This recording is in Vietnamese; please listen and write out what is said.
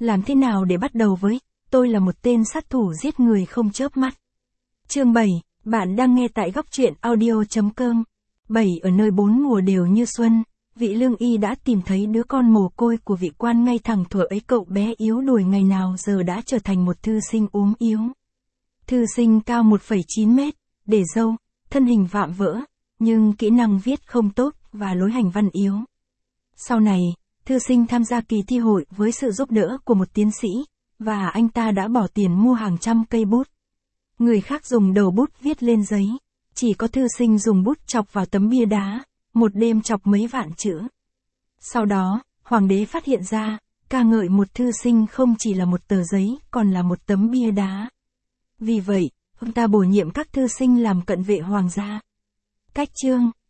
Làm thế nào để bắt đầu với, tôi là một tên sát thủ giết người không chớp mắt. Chương 7, bạn đang nghe tại góc truyện audio.com. 7 ở nơi bốn mùa đều như xuân, vị lương y đã tìm thấy đứa con mồ côi của vị quan ngay thẳng thuở ấy cậu bé yếu đuối ngày nào giờ đã trở thành một thư sinh ốm yếu. Thư sinh cao 1,9 mét, để râu, thân hình vạm vỡ, nhưng kỹ năng viết không tốt và lối hành văn yếu. Sau này, thư sinh tham gia kỳ thi hội với sự giúp đỡ của một tiến sĩ, và anh ta đã bỏ tiền mua hàng trăm cây bút. Người khác dùng đầu bút viết lên giấy, chỉ có thư sinh dùng bút chọc vào tấm bia đá, một đêm chọc mấy vạn chữ. Sau đó, hoàng đế phát hiện ra, ca ngợi một thư sinh không chỉ là một tờ giấy, còn là một tấm bia đá. Vì vậy, ông ta bổ nhiệm các thư sinh làm cận vệ hoàng gia. Cách chương